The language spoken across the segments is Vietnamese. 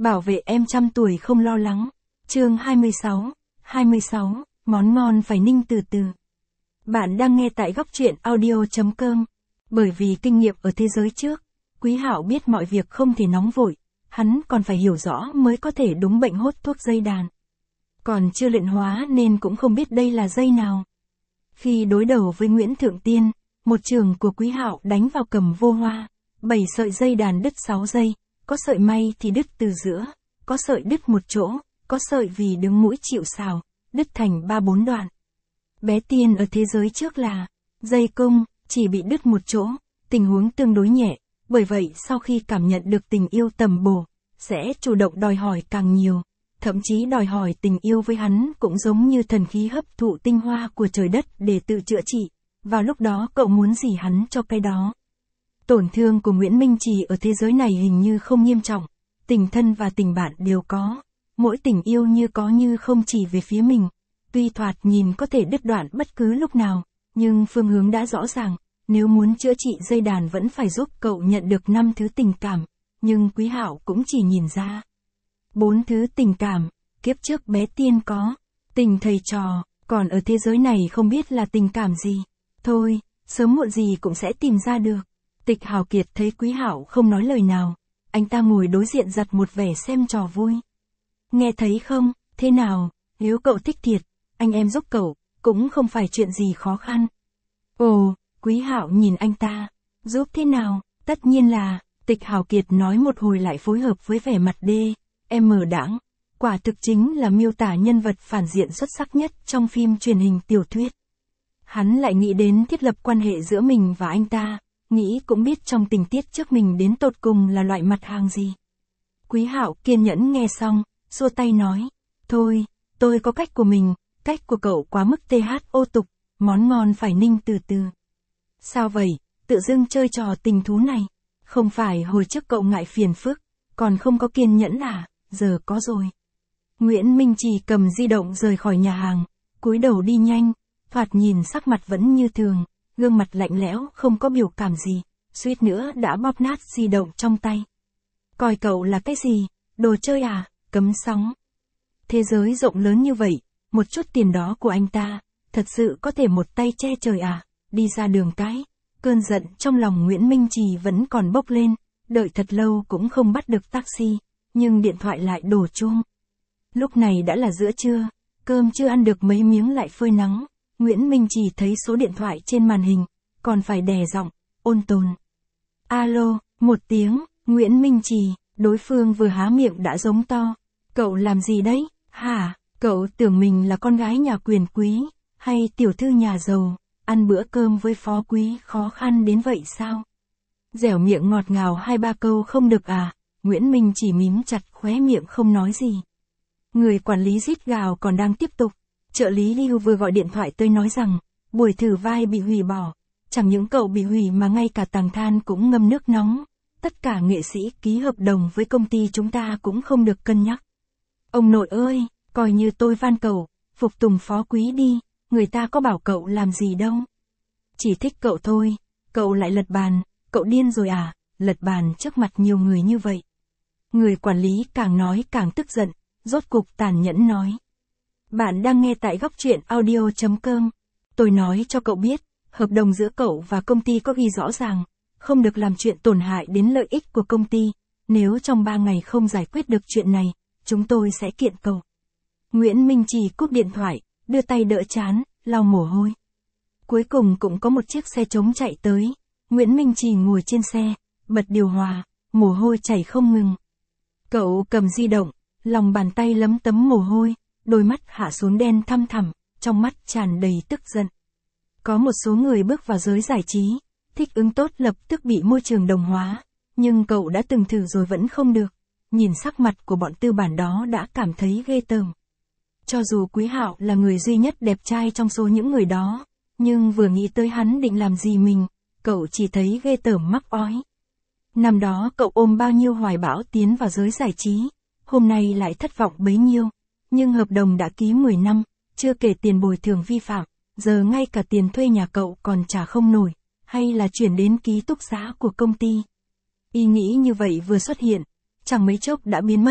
Bảo vệ em trăm tuổi không lo lắng. Chương 26, món ngon phải ninh từ từ. Bạn đang nghe tại góc truyện audio.com. Bởi vì kinh nghiệm ở thế giới trước, Quý Hạo biết mọi việc không thể nóng vội, hắn còn phải hiểu rõ mới có thể đúng bệnh hốt thuốc dây đàn. Còn chưa luyện hóa nên cũng không biết đây là dây nào. Khi đối đầu với Nguyễn Thượng Tiên, một trường của Quý Hạo đánh vào Cầm Vô Hoa, 7 sợi dây đàn đứt 6 dây, có sợi may thì đứt từ giữa, có sợi đứt một chỗ, có sợi vì đứng mũi chịu sào, đứt thành 3-4 đoạn. Bé Tiên ở thế giới trước là dây cung, chỉ bị đứt một chỗ, tình huống tương đối nhẹ, bởi vậy sau khi cảm nhận được tình yêu tầm bổ, sẽ chủ động đòi hỏi càng nhiều, thậm chí đòi hỏi tình yêu với hắn cũng giống như thần khí hấp thụ tinh hoa của trời đất để tự chữa trị, vào lúc đó cậu muốn gì hắn cho cái đó. Tổn thương của Nguyễn Minh Trì ở thế giới này hình như không nghiêm trọng, tình thân và tình bạn đều có, mỗi tình yêu như có như không chỉ về phía mình, tuy thoạt nhìn có thể đứt đoạn bất cứ lúc nào, nhưng phương hướng đã rõ ràng, nếu muốn chữa trị dây đàn vẫn phải giúp cậu nhận được 5 thứ tình cảm, nhưng Quý Hạo cũng chỉ nhìn ra 4 thứ tình cảm, kiếp trước bé Tiên có, tình thầy trò, còn ở thế giới này không biết là tình cảm gì, thôi, sớm muộn gì cũng sẽ tìm ra được. Tịch Hào Kiệt thấy Quý Hạo không nói lời nào, anh ta ngồi đối diện giặt một vẻ xem trò vui. Nghe thấy không, thế nào, nếu cậu thích thiệt, anh em giúp cậu, cũng không phải chuyện gì khó khăn. Ồ, Quý Hạo nhìn anh ta, giúp thế nào, tất nhiên là, Tịch Hào Kiệt nói một hồi lại phối hợp với vẻ mặt đãng, quả thực chính là miêu tả nhân vật phản diện xuất sắc nhất trong phim truyền hình tiểu thuyết. Hắn lại nghĩ đến thiết lập quan hệ giữa mình và anh ta, nghĩ cũng biết trong tình tiết trước mình đến tột cùng là loại mặt hàng gì. Quý Hạo kiên nhẫn nghe xong, xua tay nói, thôi, tôi có cách của mình, cách của cậu quá mức thô tục, món ngon phải ninh từ từ. Sao vậy, tự dưng chơi trò tình thú này, không phải hồi trước cậu ngại phiền phức, còn không có kiên nhẫn à, giờ có rồi. Nguyễn Minh Trì cầm di động rời khỏi nhà hàng, cúi đầu đi nhanh, thoạt nhìn sắc mặt vẫn như thường, gương mặt lạnh lẽo không có biểu cảm gì, suýt nữa đã bóp nát di động trong tay. Coi cậu là cái gì, đồ chơi à, cấm sóng. Thế giới rộng lớn như vậy, một chút tiền đó của anh ta, thật sự có thể một tay che trời à, đi ra đường cái. Cơn giận trong lòng Nguyễn Minh Trì vẫn còn bốc lên, đợi thật lâu cũng không bắt được taxi, nhưng điện thoại lại đổ chuông. Lúc này đã là giữa trưa, cơm chưa ăn được mấy miếng lại phơi nắng, Nguyễn Minh Trì thấy số điện thoại trên màn hình, còn phải đè giọng, ôn tồn. Alo, một tiếng, Nguyễn Minh Trì, đối phương vừa há miệng đã giống to. Cậu làm gì đấy, hả, cậu tưởng mình là con gái nhà quyền quý, hay tiểu thư nhà giàu, ăn bữa cơm với phó quý khó khăn đến vậy sao? Dẻo miệng ngọt ngào 2-3 câu không được à, Nguyễn Minh Trì mím chặt khóe miệng không nói gì. Người quản lý rít gào còn đang tiếp tục. Trợ lý Lưu vừa gọi điện thoại tới nói rằng, buổi thử vai bị hủy bỏ. Chẳng những cậu bị hủy mà ngay cả Tàng Than cũng ngâm nước nóng. Tất cả nghệ sĩ ký hợp đồng với công ty chúng ta cũng không được cân nhắc. Ông nội ơi, coi như tôi van cậu, phục tùng phó quý đi, người ta có bảo cậu làm gì đâu. Chỉ thích cậu thôi, cậu lại lật bàn, cậu điên rồi à, lật bàn trước mặt nhiều người như vậy. Người quản lý càng nói càng tức giận, rốt cục tàn nhẫn nói. Bạn đang nghe tại góc truyện audio.com. Tôi nói cho cậu biết, hợp đồng giữa cậu và công ty có ghi rõ ràng, không được làm chuyện tổn hại đến lợi ích của công ty, nếu trong 3 ngày không giải quyết được chuyện này, chúng tôi sẽ kiện cậu. Nguyễn Minh Trì cúp điện thoại, đưa tay đỡ trán, lau mồ hôi. Cuối cùng cũng có một chiếc xe trống chạy tới, Nguyễn Minh Trì ngồi trên xe, bật điều hòa, mồ hôi chảy không ngừng. Cậu cầm di động, lòng bàn tay lấm tấm mồ hôi, đôi mắt hạ xuống đen thăm thẳm, trong mắt tràn đầy tức giận. Có một số người bước vào giới giải trí, thích ứng tốt lập tức bị môi trường đồng hóa, nhưng cậu đã từng thử rồi vẫn không được. Nhìn sắc mặt của bọn tư bản đó đã cảm thấy ghê tởm. Cho dù Quý Hạo là người duy nhất đẹp trai trong số những người đó, nhưng vừa nghĩ tới hắn định làm gì mình, cậu chỉ thấy ghê tởm mắc ói. Năm đó cậu ôm bao nhiêu hoài bão tiến vào giới giải trí, hôm nay lại thất vọng bấy nhiêu. Nhưng hợp đồng đã ký 10 năm, chưa kể tiền bồi thường vi phạm, giờ ngay cả tiền thuê nhà cậu còn trả không nổi, hay là chuyển đến ký túc xá của công ty. Ý nghĩ như vậy vừa xuất hiện, chẳng mấy chốc đã biến mất,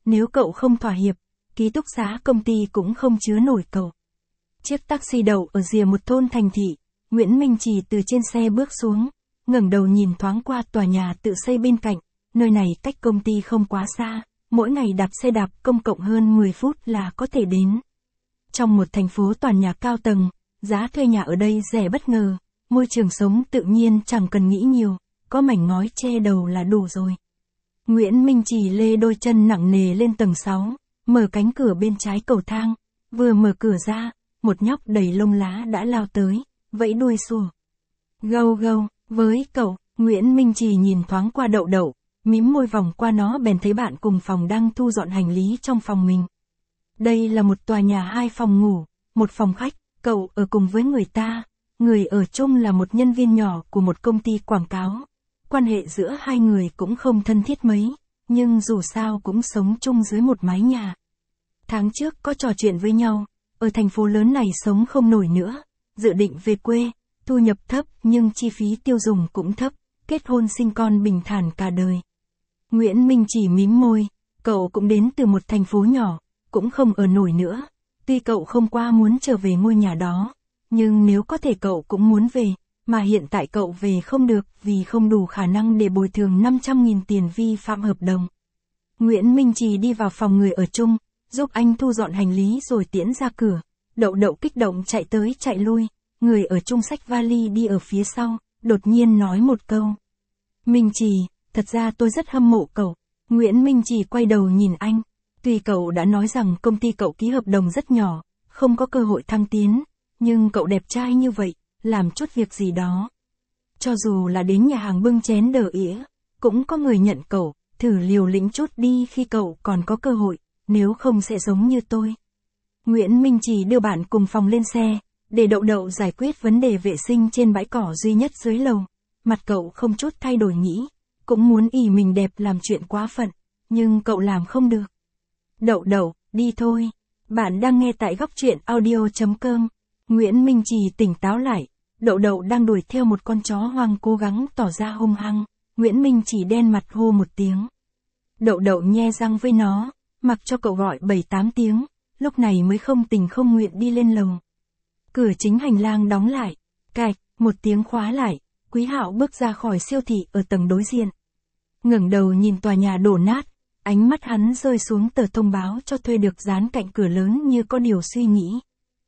nếu cậu không thỏa hiệp, ký túc xá công ty cũng không chứa nổi cậu. Chiếc taxi đậu ở rìa một thôn thành thị, Nguyễn Minh Trì từ trên xe bước xuống, ngẩng đầu nhìn thoáng qua tòa nhà tự xây bên cạnh, nơi này cách công ty không quá xa, mỗi ngày đạp xe đạp công cộng hơn 10 phút là có thể đến. Trong một thành phố toàn nhà cao tầng, giá thuê nhà ở đây rẻ bất ngờ, môi trường sống tự nhiên chẳng cần nghĩ nhiều, có mảnh ngói che đầu là đủ rồi. Nguyễn Minh Trì lê đôi chân nặng nề lên tầng 6, mở cánh cửa bên trái cầu thang, vừa mở cửa ra, một nhóc đầy lông lá đã lao tới, vẫy đuôi sủa. Gâu gâu, với cậu, Nguyễn Minh Trì nhìn thoáng qua Đậu Đậu, mím môi vòng qua nó bèn thấy bạn cùng phòng đang thu dọn hành lý trong phòng mình. Đây là một tòa nhà 2 phòng ngủ, 1 phòng khách, cậu ở cùng với người ta, người ở chung là một nhân viên nhỏ của một công ty quảng cáo. Quan hệ giữa hai người cũng không thân thiết mấy, nhưng dù sao cũng sống chung dưới một mái nhà. Tháng trước có trò chuyện với nhau, ở thành phố lớn này sống không nổi nữa, dự định về quê, thu nhập thấp nhưng chi phí tiêu dùng cũng thấp, kết hôn sinh con bình thản cả đời. Nguyễn Minh chỉ mím môi, cậu cũng đến từ một thành phố nhỏ, cũng không ở nổi nữa, tuy cậu không qua muốn trở về ngôi nhà đó, nhưng nếu có thể cậu cũng muốn về, mà hiện tại cậu về không được vì không đủ khả năng để bồi thường 500.000 tiền vi phạm hợp đồng. Nguyễn Minh Trì đi vào phòng người ở chung, giúp anh thu dọn hành lý rồi tiễn ra cửa. Đậu Đậu kích động chạy tới chạy lui, người ở chung xách vali đi ở phía sau, đột nhiên nói một câu. Minh Trì, thật ra tôi rất hâm mộ cậu. Nguyễn Minh Trì quay đầu nhìn anh, tuy cậu đã nói rằng công ty cậu ký hợp đồng rất nhỏ, không có cơ hội thăng tiến, nhưng cậu đẹp trai như vậy, làm chút việc gì đó. Cho dù là đến nhà hàng bưng chén đờ ỉa, cũng có người nhận cậu, thử liều lĩnh chút đi khi cậu còn có cơ hội, nếu không sẽ giống như tôi. Nguyễn Minh Trì đưa bạn cùng phòng lên xe, để Đậu Đậu giải quyết vấn đề vệ sinh trên bãi cỏ duy nhất dưới lầu. Mặt cậu không chút thay đổi nghĩ, cũng muốn ỷ mình đẹp làm chuyện quá phận, nhưng cậu làm không được. Đậu Đậu, đi thôi. Bạn đang nghe tại góc truyện audio.com. Nguyễn Minh Trì tỉnh táo lại, Đậu Đậu đang đuổi theo một con chó hoang cố gắng tỏ ra hung hăng, Nguyễn Minh Trì đen mặt hô một tiếng. Đậu Đậu nhe răng với nó, mặc cho cậu gọi 7-8 tiếng, lúc này mới không tình không nguyện đi lên lầu. Cửa chính hành lang đóng lại, cạch, một tiếng khóa lại, Quý Hạo bước ra khỏi siêu thị ở tầng đối diện. Ngẩng đầu nhìn tòa nhà đổ nát, ánh mắt hắn rơi xuống tờ thông báo cho thuê được dán cạnh cửa lớn như có điều suy nghĩ.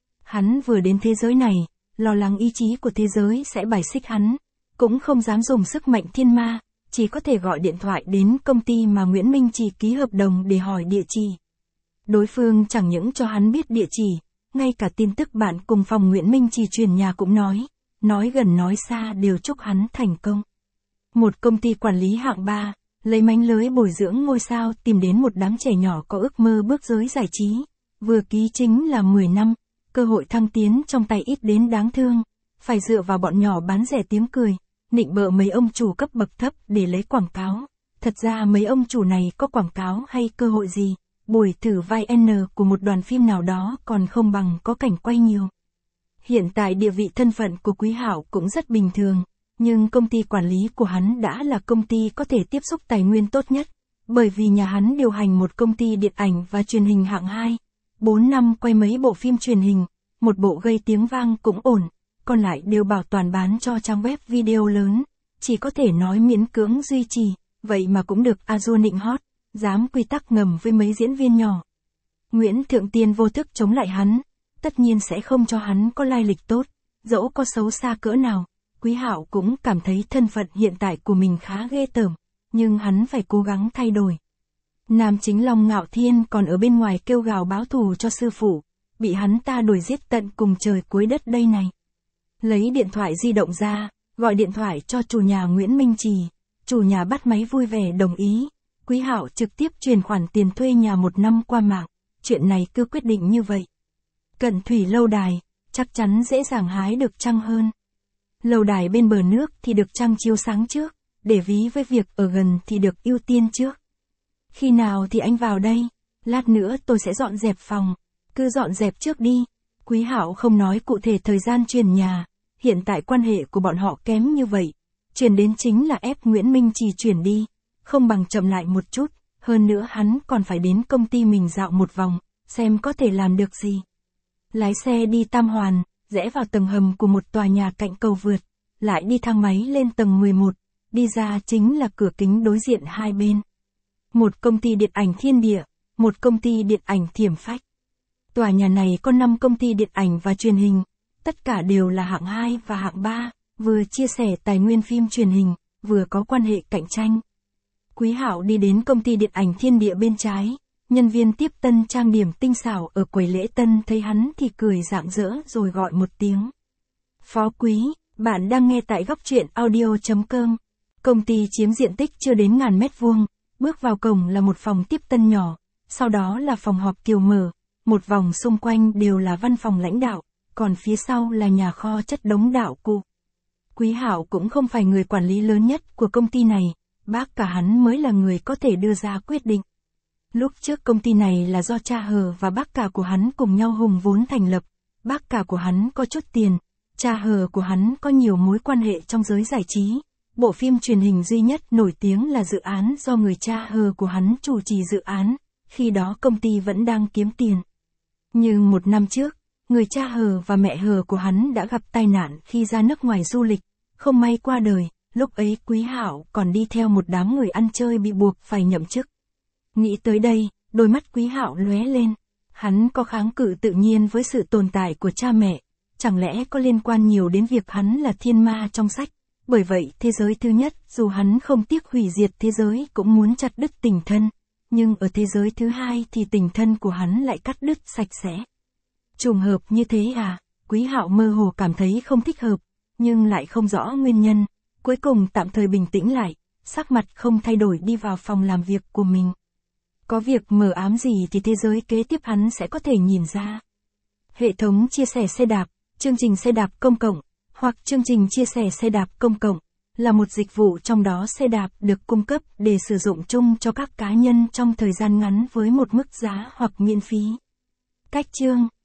Hắn vừa đến thế giới này, lo lắng ý chí của thế giới sẽ bài xích hắn, cũng không dám dùng sức mạnh thiên ma, chỉ có thể gọi điện thoại đến công ty mà Nguyễn Minh Trì ký hợp đồng để hỏi địa chỉ. Đối phương chẳng những cho hắn biết địa chỉ, ngay cả tin tức bạn cùng phòng Nguyễn Minh Trì chuyển nhà cũng nói gần nói xa đều chúc hắn thành công. Một công ty quản lý hạng 3, lấy mánh lưới bồi dưỡng ngôi sao tìm đến một đám trẻ nhỏ có ước mơ bước giới giải trí, vừa ký chính là 10 năm, cơ hội thăng tiến trong tay ít đến đáng thương, phải dựa vào bọn nhỏ bán rẻ tiếng cười, nịnh bợ mấy ông chủ cấp bậc thấp để lấy quảng cáo. Thật ra mấy ông chủ này có quảng cáo hay cơ hội gì, buổi thử vai N của một đoàn phim nào đó còn không bằng có cảnh quay nhiều. Hiện tại địa vị thân phận của Quý Hạo cũng rất bình thường, nhưng công ty quản lý của hắn đã là công ty có thể tiếp xúc tài nguyên tốt nhất, bởi vì nhà hắn điều hành một công ty điện ảnh và truyền hình hạng 2, 4 năm quay mấy bộ phim truyền hình, một bộ gây tiếng vang cũng ổn, còn lại đều bảo toàn bán cho trang web video lớn, chỉ có thể nói miễn cưỡng duy trì, vậy mà cũng được Azure nịnh hót, dám quy tắc ngầm với mấy diễn viên nhỏ. Nguyễn Thượng Tiên vô thức chống lại hắn, tất nhiên sẽ không cho hắn có lai lịch tốt, dẫu có xấu xa cỡ nào, Quý Hạo cũng cảm thấy thân phận hiện tại của mình khá ghê tởm, nhưng hắn phải cố gắng thay đổi. Nam chính Long Ngạo Thiên còn ở bên ngoài kêu gào báo thù cho sư phụ, bị hắn ta đuổi giết tận cùng trời cuối đất đây này. Lấy điện thoại di động ra, gọi điện thoại cho chủ nhà Nguyễn Minh Trì, chủ nhà bắt máy vui vẻ đồng ý, Quý Hạo trực tiếp chuyển khoản tiền thuê nhà 1 năm qua mạng, chuyện này cứ quyết định như vậy. Cận thủy lâu đài, chắc chắn dễ dàng hái được trăng hơn. Lâu đài bên bờ nước thì được trăng chiếu sáng trước, để ví với việc ở gần thì được ưu tiên trước. Khi nào thì anh vào đây? Lát nữa tôi sẽ dọn dẹp phòng, cứ dọn dẹp trước đi. Quý Hạo không nói cụ thể thời gian chuyển nhà, hiện tại quan hệ của bọn họ kém như vậy, chuyển đến chính là ép Nguyễn Minh Trì chuyển đi, không bằng chậm lại một chút, Hơn nữa hắn còn phải đến công ty mình dạo một vòng, xem có thể làm được gì. Lái xe đi Tam Hoàn, rẽ vào tầng hầm của một tòa nhà cạnh cầu vượt, lại đi thang máy lên tầng 11, đi ra chính là cửa kính đối diện hai bên. Một công ty điện ảnh Thiên Địa, một công ty điện ảnh Thiểm Phách. Tòa nhà này có 5 công ty điện ảnh và truyền hình, tất cả đều là hạng 2 và hạng 3, vừa chia sẻ tài nguyên phim truyền hình, vừa có quan hệ cạnh tranh. Quý Hạo đi đến công ty điện ảnh Thiên Địa bên trái, nhân viên tiếp tân trang điểm tinh xảo ở quầy lễ tân thấy hắn thì cười rạng rỡ rồi gọi một tiếng. Phó Quý, bạn đang nghe tại góc truyện audio.com. Công ty chiếm diện tích chưa đến 1000 mét vuông, bước vào cổng là một phòng tiếp tân nhỏ, sau đó là phòng họp kiều mở, một vòng xung quanh đều là văn phòng lãnh đạo, còn phía sau là nhà kho chất đống đạo cụ. Quý Hạo cũng không phải người quản lý lớn nhất của công ty này, bác cả hắn mới là người có thể đưa ra quyết định. Lúc trước công ty này là do cha Hờ và bác cả của hắn cùng nhau hùng vốn thành lập, bác cả của hắn có chút tiền, cha Hờ của hắn có nhiều mối quan hệ trong giới giải trí. Bộ phim truyền hình duy nhất nổi tiếng là dự án do người cha Hờ của hắn chủ trì dự án, khi đó công ty vẫn đang kiếm tiền. Nhưng một năm trước, người cha Hờ và mẹ Hờ của hắn đã gặp tai nạn khi ra nước ngoài du lịch, không may qua đời, lúc ấy Quý Hạo còn đi theo một đám người ăn chơi bị buộc phải nhậm chức. Nghĩ tới đây, đôi mắt Quý Hạo lóe lên, hắn có kháng cự tự nhiên với sự tồn tại của cha mẹ, chẳng lẽ có liên quan nhiều đến việc hắn là thiên ma trong sách, bởi vậy thế giới thứ nhất dù hắn không tiếc hủy diệt thế giới cũng muốn chặt đứt tình thân, nhưng ở thế giới thứ hai thì tình thân của hắn lại cắt đứt sạch sẽ. Trùng hợp như thế à? Quý Hạo mơ hồ cảm thấy không thích hợp, nhưng lại không rõ nguyên nhân, cuối cùng tạm thời bình tĩnh lại, sắc mặt không thay đổi đi vào phòng làm việc của mình. Có việc mờ ám gì thì thế giới kế tiếp hắn sẽ có thể nhìn ra. Hệ thống chia sẻ xe đạp, chương trình xe đạp công cộng, hoặc chương trình chia sẻ xe đạp công cộng, là một dịch vụ trong đó xe đạp được cung cấp để sử dụng chung cho các cá nhân trong thời gian ngắn với một mức giá hoặc miễn phí. Cách chương